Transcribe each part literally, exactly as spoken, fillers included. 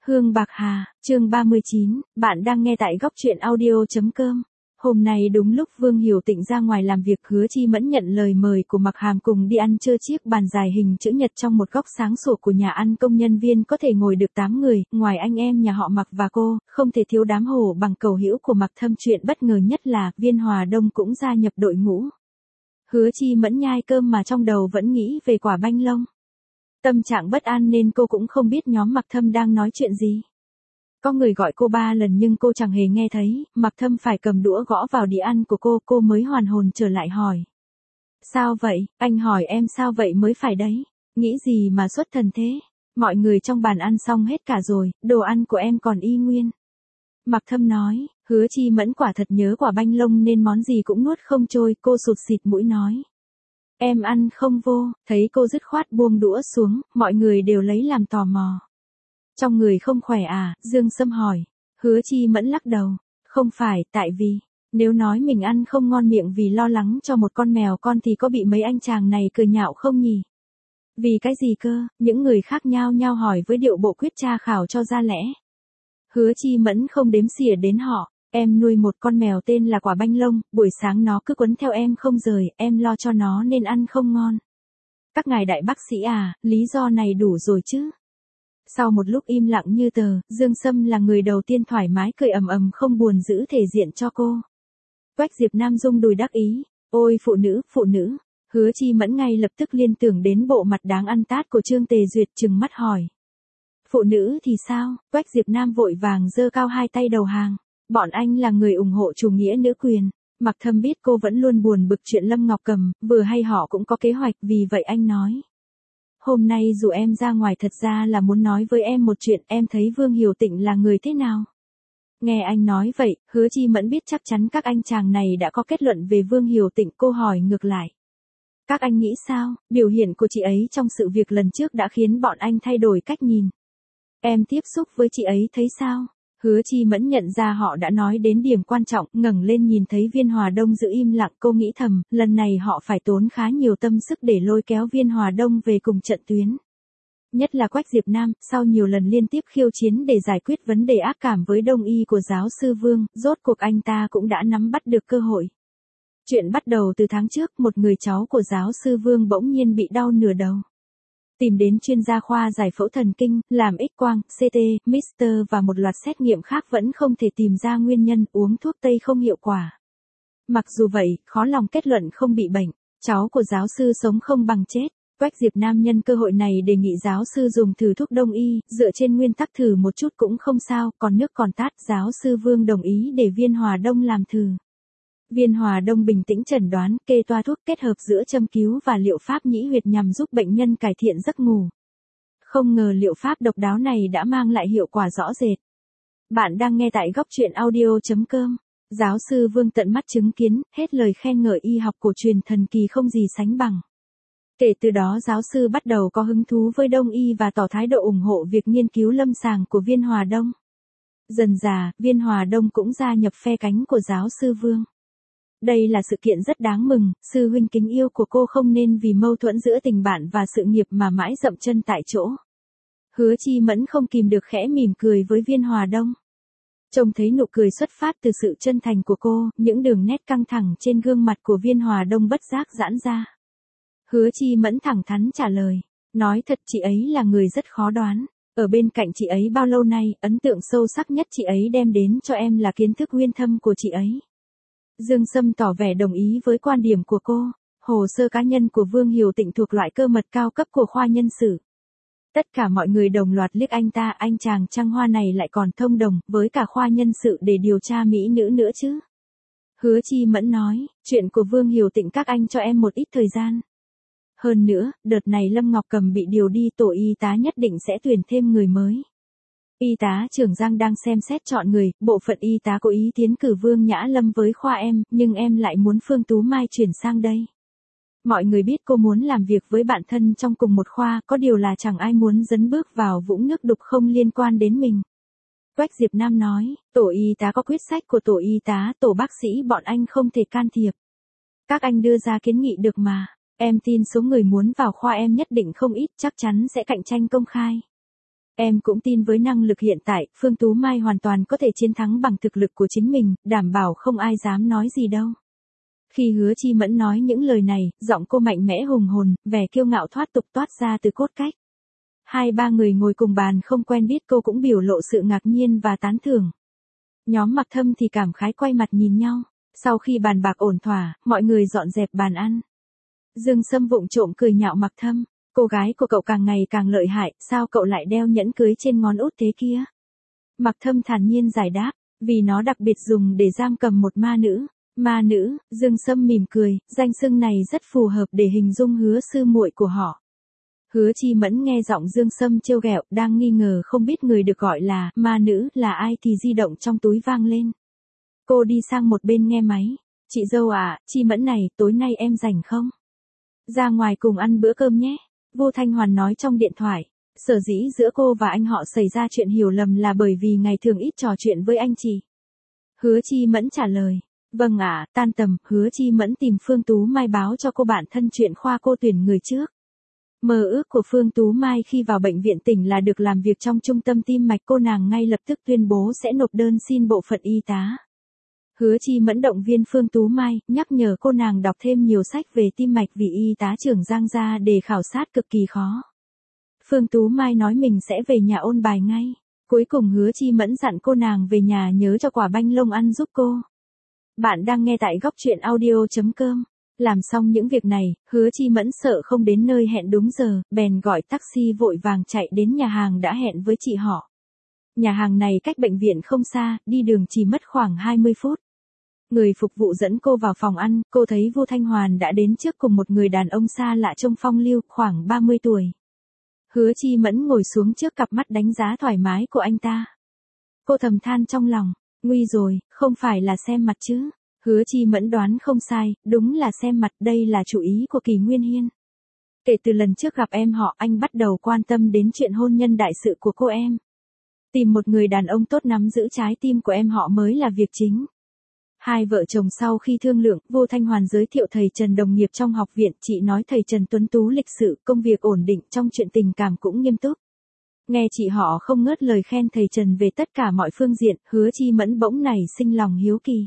Hương Bạc Hà, chương ba mươi chín, bạn đang nghe tại góc truyện audio.com. Hôm nay đúng lúc Vương Hiểu Tịnh ra ngoài làm việc, Hứa Chi Mẫn nhận lời mời của Mặc Hàm cùng đi ăn trưa. Chiếc bàn dài hình chữ nhật trong một góc sáng sủa của nhà ăn công nhân viên có thể ngồi được tám người, ngoài anh em nhà họ Mặc và cô, không thể thiếu đám hổ bằng cầu hữu của Mặc Thâm. Chuyện bất ngờ nhất là Viên Hòa Đông cũng gia nhập đội ngũ. Hứa Chi Mẫn nhai cơm mà trong đầu vẫn nghĩ về quả banh lông. Tâm trạng bất an nên cô cũng không biết nhóm Mặc Thâm đang nói chuyện gì. Có người gọi cô ba lần nhưng cô chẳng hề nghe thấy. Mặc Thâm phải cầm đũa gõ vào đĩa ăn của cô, cô mới hoàn hồn trở lại hỏi. Sao vậy? Anh hỏi em sao vậy mới phải đấy. Nghĩ gì mà xuất thần thế? Mọi người trong bàn ăn xong hết cả rồi, đồ ăn của em còn y nguyên. Mặc Thâm nói. Hứa Chi Mẫn quả thật nhớ quả banh lông nên món gì cũng nuốt không trôi. Cô sụt sịt mũi nói. Em ăn không vô. Thấy cô dứt khoát buông đũa xuống, mọi người đều lấy làm tò mò. Trong người không khỏe à? Dương Sâm hỏi. Hứa Chi Mẫn lắc đầu. Không phải, tại vì, nếu nói mình ăn không ngon miệng vì lo lắng cho một con mèo con thì có bị mấy anh chàng này cười nhạo không nhỉ? Vì cái gì cơ? Những người khác nhao nhao hỏi với điệu bộ quyết tra khảo cho ra lẽ. Hứa Chi Mẫn không đếm xỉa đến họ. Em nuôi một con mèo tên là quả banh lông, buổi sáng nó cứ quấn theo em không rời, em lo cho nó nên ăn không ngon. Các ngài đại bác sĩ à, lý do này đủ rồi chứ? Sau một lúc im lặng như tờ, Dương Sâm là người đầu tiên thoải mái cười ầm ầm không buồn giữ thể diện cho cô. Quách Diệp Nam rung đùi đắc ý. Ôi phụ nữ, phụ nữ. Hứa Chi Mẫn ngay lập tức liên tưởng đến bộ mặt đáng ăn tát của Trương Tề Duyệt, trừng mắt hỏi. Phụ nữ thì sao? Quách Diệp Nam vội vàng giơ cao hai tay đầu hàng. Bọn anh là người ủng hộ chủ nghĩa nữ quyền. Mặc Thâm biết cô vẫn luôn buồn bực chuyện Lâm Ngọc Cầm, vừa hay họ cũng có kế hoạch, vì vậy anh nói. Hôm nay dù em ra ngoài thật ra là muốn nói với em một chuyện, em thấy Vương Hiểu Tịnh là người thế nào? Nghe anh nói vậy, Hứa Chi Mẫn biết chắc chắn các anh chàng này đã có kết luận về Vương Hiểu Tịnh. Cô hỏi ngược lại. Các anh nghĩ sao? Biểu hiện của chị ấy trong sự việc lần trước đã khiến bọn anh thay đổi cách nhìn. Em tiếp xúc với chị ấy thấy sao? Hứa Chi Mẫn nhận ra họ đã nói đến điểm quan trọng, ngẩng lên nhìn thấy Viên Hòa Đông giữ im lặng, cô nghĩ thầm, lần này họ phải tốn khá nhiều tâm sức để lôi kéo Viên Hòa Đông về cùng trận tuyến. Nhất là Quách Diệp Nam, sau nhiều lần liên tiếp khiêu chiến để giải quyết vấn đề ác cảm với đông y của giáo sư Vương, rốt cuộc anh ta cũng đã nắm bắt được cơ hội. Chuyện bắt đầu từ tháng trước, một người cháu của giáo sư Vương bỗng nhiên bị đau nửa đầu. Tìm đến chuyên gia khoa giải phẫu thần kinh, làm X-quang, xê tê, Mister và một loạt xét nghiệm khác vẫn không thể tìm ra nguyên nhân, uống thuốc tây không hiệu quả. Mặc dù vậy, khó lòng kết luận không bị bệnh, cháu của giáo sư sống không bằng chết. Quách Diệp Nam nhân cơ hội này đề nghị giáo sư dùng thử thuốc đông y, dựa trên nguyên tắc thử một chút cũng không sao, còn nước còn tát. Giáo sư Vương đồng ý để Viên Hòa Đông làm thử. Viên Hòa Đông bình tĩnh chẩn đoán, kê toa thuốc kết hợp giữa châm cứu và liệu pháp nhĩ huyệt nhằm giúp bệnh nhân cải thiện giấc ngủ. Không ngờ liệu pháp độc đáo này đã mang lại hiệu quả rõ rệt. Bạn đang nghe tại góc truyện audio.com. Giáo sư Vương tận mắt chứng kiến, hết lời khen ngợi y học cổ truyền thần kỳ không gì sánh bằng. Kể từ đó giáo sư bắt đầu có hứng thú với đông y và tỏ thái độ ủng hộ việc nghiên cứu lâm sàng của Viên Hòa Đông. Dần dà, Viên Hòa Đông cũng gia nhập phe cánh của giáo sư Vương. Đây là sự kiện rất đáng mừng, sư huynh kính yêu của cô không nên vì mâu thuẫn giữa tình bạn và sự nghiệp mà mãi dậm chân tại chỗ. Hứa Chi Mẫn không kìm được khẽ mỉm cười với Viên Hòa Đông. Trông thấy nụ cười xuất phát từ sự chân thành của cô, những đường nét căng thẳng trên gương mặt của Viên Hòa Đông bất giác giãn ra. Hứa Chi Mẫn thẳng thắn trả lời, nói thật chị ấy là người rất khó đoán. Ở bên cạnh chị ấy bao lâu nay, ấn tượng sâu sắc nhất chị ấy đem đến cho em là kiến thức uyên thâm của chị ấy. Dương Sâm tỏ vẻ đồng ý với quan điểm của cô. Hồ sơ cá nhân của Vương Hiểu Tịnh thuộc loại cơ mật cao cấp của khoa nhân sự. Tất cả mọi người đồng loạt liếc anh ta, anh chàng trăng hoa này lại còn thông đồng với cả khoa nhân sự để điều tra mỹ nữ nữa chứ. Hứa Chi Mẫn nói, chuyện của Vương Hiểu Tịnh các anh cho em một ít thời gian. Hơn nữa, đợt này Lâm Ngọc Cầm bị điều đi, tổ y tá nhất định sẽ tuyển thêm người mới. Y tá trưởng Giang đang xem xét chọn người, bộ phận y tá có ý tiến cử Vương Nhã Lâm với khoa em, nhưng em lại muốn Phương Tú Mai chuyển sang đây. Mọi người biết cô muốn làm việc với bạn thân trong cùng một khoa, có điều là chẳng ai muốn dấn bước vào vũng nước đục không liên quan đến mình. Quách Diệp Nam nói, tổ y tá có quyết sách của tổ y tá, tổ bác sĩ bọn anh không thể can thiệp. Các anh đưa ra kiến nghị được mà, em tin số người muốn vào khoa em nhất định không ít, chắc chắn sẽ cạnh tranh công khai. Em cũng tin với năng lực hiện tại, Phương Tú Mai hoàn toàn có thể chiến thắng bằng thực lực của chính mình, đảm bảo không ai dám nói gì đâu. Khi Hứa Chi Mẫn nói những lời này, giọng cô mạnh mẽ hùng hồn, vẻ kiêu ngạo thoát tục toát ra từ cốt cách. Hai ba người ngồi cùng bàn không quen biết cô cũng biểu lộ sự ngạc nhiên và tán thưởng. Nhóm Mặc Thâm thì cảm khái quay mặt nhìn nhau. Sau khi bàn bạc ổn thỏa, mọi người dọn dẹp bàn ăn. Dương Sâm vụng trộm cười nhạo Mặc Thâm. Cô gái của cậu càng ngày càng lợi hại, sao cậu lại đeo nhẫn cưới trên ngón út thế kia? Mặc Thâm thản nhiên giải đáp, vì nó đặc biệt dùng để giam cầm một ma nữ. Ma nữ, Dương Sâm mỉm cười, danh xưng này rất phù hợp để hình dung Hứa sư muội của họ. Hứa Chi Mẫn nghe giọng Dương Sâm trêu ghẹo, đang nghi ngờ không biết người được gọi là ma nữ là ai thì di động trong túi vang lên. Cô đi sang một bên nghe máy. Chị dâu à, Chi Mẫn này, tối nay em rảnh không? Ra ngoài cùng ăn bữa cơm nhé. Vô Thanh Hoàn nói trong điện thoại. Sở dĩ giữa cô và anh họ xảy ra chuyện hiểu lầm là bởi vì ngày thường ít trò chuyện với anh chị. Hứa Chi Mẫn trả lời. Vâng ạ, à, tan tầm, Hứa Chi Mẫn tìm Phương Tú Mai báo cho cô bạn thân chuyện khoa cô tuyển người trước. Mơ ước của Phương Tú Mai khi vào bệnh viện tỉnh là được làm việc trong trung tâm tim mạch, cô nàng ngay lập tức tuyên bố sẽ nộp đơn xin bộ phận y tá. Hứa Chi Mẫn động viên Phương Tú Mai, nhắc nhở cô nàng đọc thêm nhiều sách về tim mạch vì y tá trưởng Giang gia để khảo sát cực kỳ khó. Phương Tú Mai nói mình sẽ về nhà ôn bài ngay. Cuối cùng Hứa Chi Mẫn dặn cô nàng về nhà nhớ cho quả banh lông ăn giúp cô. Bạn đang nghe tại góc truyện audio chấm com. Làm xong những việc này, Hứa Chi Mẫn sợ không đến nơi hẹn đúng giờ, bèn gọi taxi vội vàng chạy đến nhà hàng đã hẹn với chị họ. Nhà hàng này cách bệnh viện không xa, đi đường chỉ mất khoảng hai mươi phút. Người phục vụ dẫn cô vào phòng ăn, cô thấy Vô Thanh Hoàn đã đến trước cùng một người đàn ông xa lạ trông phong lưu, khoảng ba mươi tuổi. Hứa Chi Mẫn ngồi xuống trước cặp mắt đánh giá thoải mái của anh ta. Cô thầm than trong lòng, nguy rồi, không phải là xem mặt chứ. Hứa Chi Mẫn đoán không sai, đúng là xem mặt, đây là chủ ý của Kỳ Nguyên Hiên. Kể từ lần trước gặp em họ, anh bắt đầu quan tâm đến chuyện hôn nhân đại sự của cô em. Tìm một người đàn ông tốt nắm giữ trái tim của em họ mới là việc chính. Hai vợ chồng sau khi thương lượng, Vô Thanh Hoàn giới thiệu thầy Trần đồng nghiệp trong học viện, chị nói thầy Trần tuấn tú lịch sự, công việc ổn định, trong chuyện tình cảm cũng nghiêm túc. Nghe chị họ không ngớt lời khen thầy Trần về tất cả mọi phương diện, Hứa Chi Mẫn bỗng nảy sinh lòng hiếu kỳ.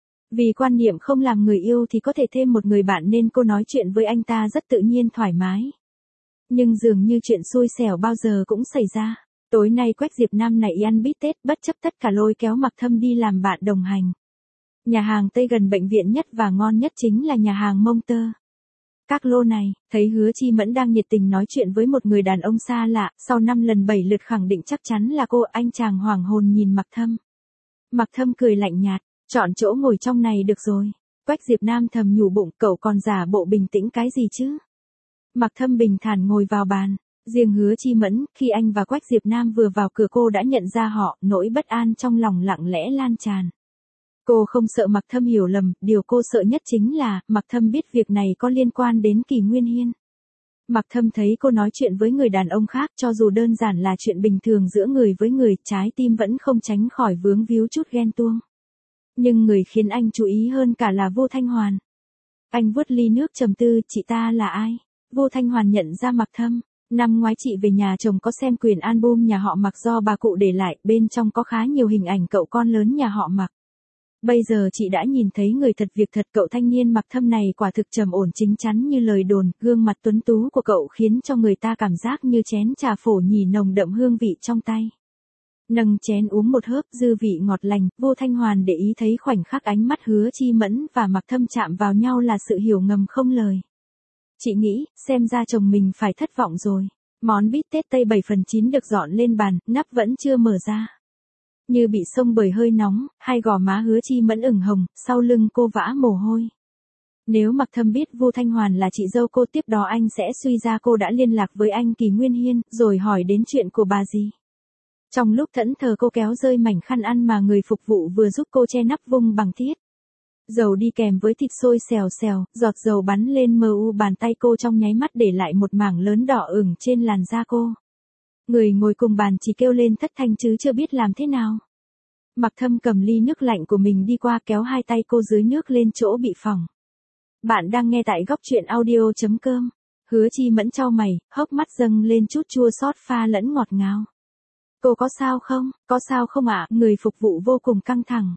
Vì quan niệm không làm người yêu thì có thể thêm một người bạn nên cô nói chuyện với anh ta rất tự nhiên thoải mái. Nhưng dường như chuyện xui xẻo bao giờ cũng xảy ra. Tối nay Quách Diệp Nam này ăn bít tết bất chấp tất cả lôi kéo Mặc Thâm đi làm bạn đồng hành. Nhà hàng Tây gần bệnh viện nhất và ngon nhất chính là nhà hàng Mông Tơ. Các lô này, thấy Hứa Chi Mẫn đang nhiệt tình nói chuyện với một người đàn ông xa lạ, sau năm lần bảy lượt khẳng định chắc chắn là cô, anh chàng hoảng hồn nhìn Mặc Thâm. Mặc Thâm cười lạnh nhạt, chọn chỗ ngồi trong này được rồi. Quách Diệp Nam thầm nhủ bụng, cậu còn giả bộ bình tĩnh cái gì chứ? Mặc Thâm bình thản ngồi vào bàn. Riêng Hứa Chi Mẫn, khi anh và Quách Diệp Nam vừa vào cửa cô đã nhận ra họ, nỗi bất an trong lòng lặng lẽ lan tràn. Cô không sợ Mặc Thâm hiểu lầm, điều cô sợ nhất chính là, Mặc Thâm biết việc này có liên quan đến Kỳ Nguyên Hiên. Mặc Thâm thấy cô nói chuyện với người đàn ông khác, cho dù đơn giản là chuyện bình thường giữa người với người, trái tim vẫn không tránh khỏi vướng víu chút ghen tuông. Nhưng người khiến anh chú ý hơn cả là Vô Thanh Hoàn. Anh vuốt ly nước trầm tư, chị ta là ai? Vô Thanh Hoàn nhận ra Mặc Thâm. Năm ngoái chị về nhà chồng có xem quyển album nhà họ Mặc do bà cụ để lại, bên trong có khá nhiều hình ảnh cậu con lớn nhà họ Mặc. Bây giờ chị đã nhìn thấy người thật việc thật, cậu thanh niên Mặc Thâm này quả thực trầm ổn chính chắn như lời đồn, gương mặt tuấn tú của cậu khiến cho người ta cảm giác như chén trà phổ nhì nồng đậm hương vị trong tay. Nâng chén uống một hớp, dư vị ngọt lành, Vô Thanh Hoàn để ý thấy khoảnh khắc ánh mắt Hứa Chi Mẫn và Mặc Thâm chạm vào nhau là sự hiểu ngầm không lời. Chị nghĩ, xem ra chồng mình phải thất vọng rồi. Món bít tết Tây bảy phần chín được dọn lên bàn, nắp vẫn chưa mở ra. Như bị xông bởi hơi nóng, hai gò má Hứa Chi Mẫn ửng hồng, sau lưng cô vã mồ hôi. Nếu Mặc Thâm biết Vô Thanh Hoàn là chị dâu cô, tiếp đó anh sẽ suy ra cô đã liên lạc với anh Kỳ Nguyên Hiên, rồi hỏi đến chuyện của bà gì. Trong lúc thẫn thờ cô kéo rơi mảnh khăn ăn mà người phục vụ vừa giúp cô che nắp vung bằng thiết. Dầu đi kèm với thịt sôi xèo xèo, giọt dầu bắn lên mờ u bàn tay cô trong nháy mắt để lại một mảng lớn đỏ ửng trên làn da cô. Người ngồi cùng bàn chỉ kêu lên thất thanh chứ chưa biết làm thế nào. Mặc Thâm cầm ly nước lạnh của mình đi qua kéo hai tay cô dưới nước lên chỗ bị phỏng. Bạn đang nghe tại góc truyện audio chấm com. Hứa Chi Mẫn chau mày, hốc mắt dâng lên chút chua xót pha lẫn ngọt ngào. Cô có sao không, có sao không ạ? Người phục vụ vô cùng căng thẳng.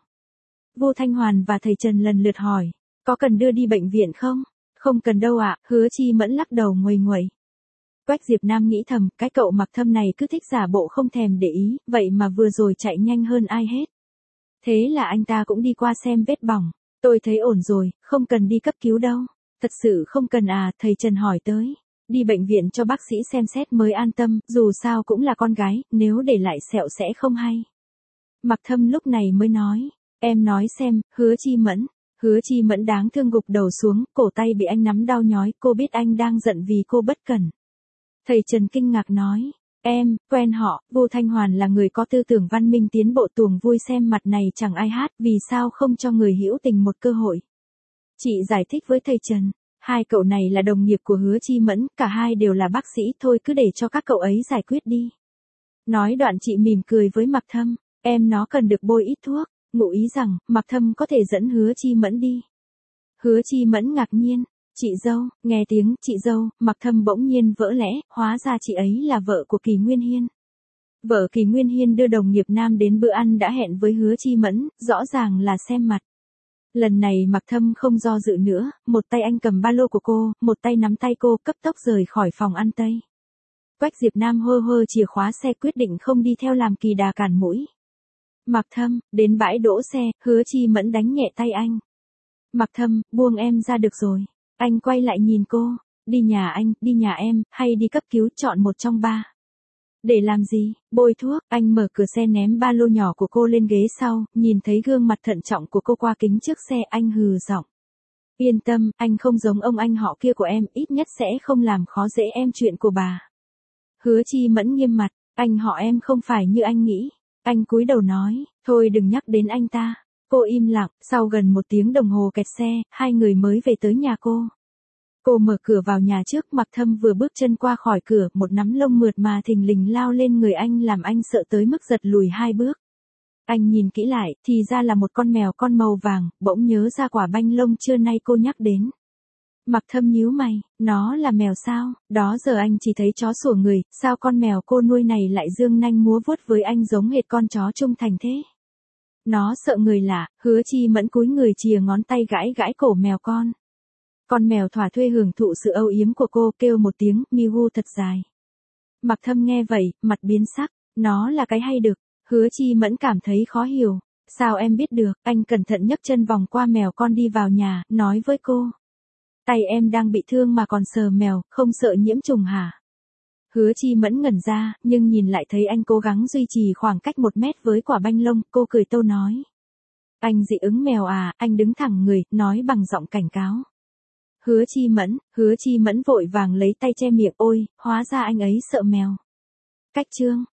Vô Thanh Hoàn và thầy Trần lần lượt hỏi. Có cần đưa đi bệnh viện không? Không cần đâu ạ, Hứa Chi Mẫn lắc đầu nguầy nguậy. Quách Diệp Nam nghĩ thầm, cái cậu Mặc Thâm này cứ thích giả bộ không thèm để ý, vậy mà vừa rồi chạy nhanh hơn ai hết. Thế là anh ta cũng đi qua xem vết bỏng. Tôi thấy ổn rồi, không cần đi cấp cứu đâu. Thật sự không cần à, thầy Trần hỏi tới. Đi bệnh viện cho bác sĩ xem xét mới an tâm, dù sao cũng là con gái, nếu để lại sẹo sẽ không hay. Mặc Thâm lúc này mới nói, em nói xem, Hứa Chi Mẫn. Hứa Chi Mẫn đáng thương gục đầu xuống, cổ tay bị anh nắm đau nhói, cô biết anh đang giận vì cô bất cẩn. Thầy Trần kinh ngạc nói, em, quen họ, Vô Thanh Hoàn là người có tư tưởng văn minh tiến bộ, tuồng vui xem mặt này chẳng ai hát, vì sao không cho người hữu tình một cơ hội. Chị giải thích với thầy Trần, hai cậu này là đồng nghiệp của Hứa Chi Mẫn, cả hai đều là bác sĩ, thôi cứ để cho các cậu ấy giải quyết đi. Nói đoạn chị mỉm cười với Mặc Thâm, em nó cần được bôi ít thuốc, ngụ ý rằng, Mặc Thâm có thể dẫn Hứa Chi Mẫn đi. Hứa Chi Mẫn ngạc nhiên, chị dâu, nghe tiếng chị dâu, Mặc Thâm bỗng nhiên vỡ lẽ, hóa ra chị ấy là vợ của Kỳ Nguyên Hiên. Vợ Kỳ Nguyên Hiên đưa đồng nghiệp nam đến bữa ăn đã hẹn với Hứa Chi Mẫn, rõ ràng là xem mặt. Lần này Mặc Thâm không do dự nữa, một tay anh cầm ba lô của cô, một tay nắm tay cô, cấp tốc rời khỏi phòng ăn Tây. Quách Diệp Nam hơ hơ chìa khóa xe, quyết định không đi theo làm kỳ đà cản mũi. Mặc Thâm, đến bãi đỗ xe, Hứa Chi Mẫn đánh nhẹ tay anh. Mặc Thâm, buông em ra được rồi. Anh quay lại nhìn cô, đi nhà anh, đi nhà em, hay đi cấp cứu, chọn một trong ba. Để làm gì, bôi thuốc, anh mở cửa xe ném ba lô nhỏ của cô lên ghế sau, nhìn thấy gương mặt thận trọng của cô qua kính trước xe, anh hừ giọng. Yên tâm, anh không giống ông anh họ kia của em, ít nhất sẽ không làm khó dễ em chuyện của bà. Hứa Chi Mẫn nghiêm mặt, anh họ em không phải như anh nghĩ. Anh cúi đầu nói, thôi đừng nhắc đến anh ta. Cô im lặng, sau gần một tiếng đồng hồ kẹt xe, hai người mới về tới nhà cô. Cô mở cửa vào nhà trước, Mặc Thâm vừa bước chân qua khỏi cửa, một nắm lông mượt mà thình lình lao lên người anh làm anh sợ tới mức giật lùi hai bước. Anh nhìn kỹ lại, thì ra là một con mèo con màu vàng, bỗng nhớ ra quả banh lông trưa nay cô nhắc đến. Mặc Thâm nhíu mày, nó là mèo sao, đó giờ anh chỉ thấy chó sủa người, sao con mèo cô nuôi này lại dương nanh múa vuốt với anh giống hệt con chó trung thành thế. Nó sợ người lạ, Hứa Chi Mẫn cúi người chìa ngón tay gãi gãi cổ mèo con. Con mèo thỏa thuê hưởng thụ sự âu yếm của cô, kêu một tiếng, miu thật dài. Mặc Thâm nghe vậy, mặt biến sắc, nó là cái hay đực. Hứa Chi Mẫn cảm thấy khó hiểu, sao em biết được, anh cẩn thận nhấc chân vòng qua mèo con đi vào nhà, nói với cô. Tay em đang bị thương mà còn sờ mèo, không sợ nhiễm trùng hả? Hứa Chi Mẫn ngẩn ra, nhưng nhìn lại thấy anh cố gắng duy trì khoảng cách một mét với quả banh lông, cô cười tâu nói. Anh dị ứng mèo à, anh đứng thẳng người, nói bằng giọng cảnh cáo. Hứa Chi Mẫn, Hứa Chi Mẫn vội vàng lấy tay che miệng, ôi, hóa ra anh ấy sợ mèo. Cách chương.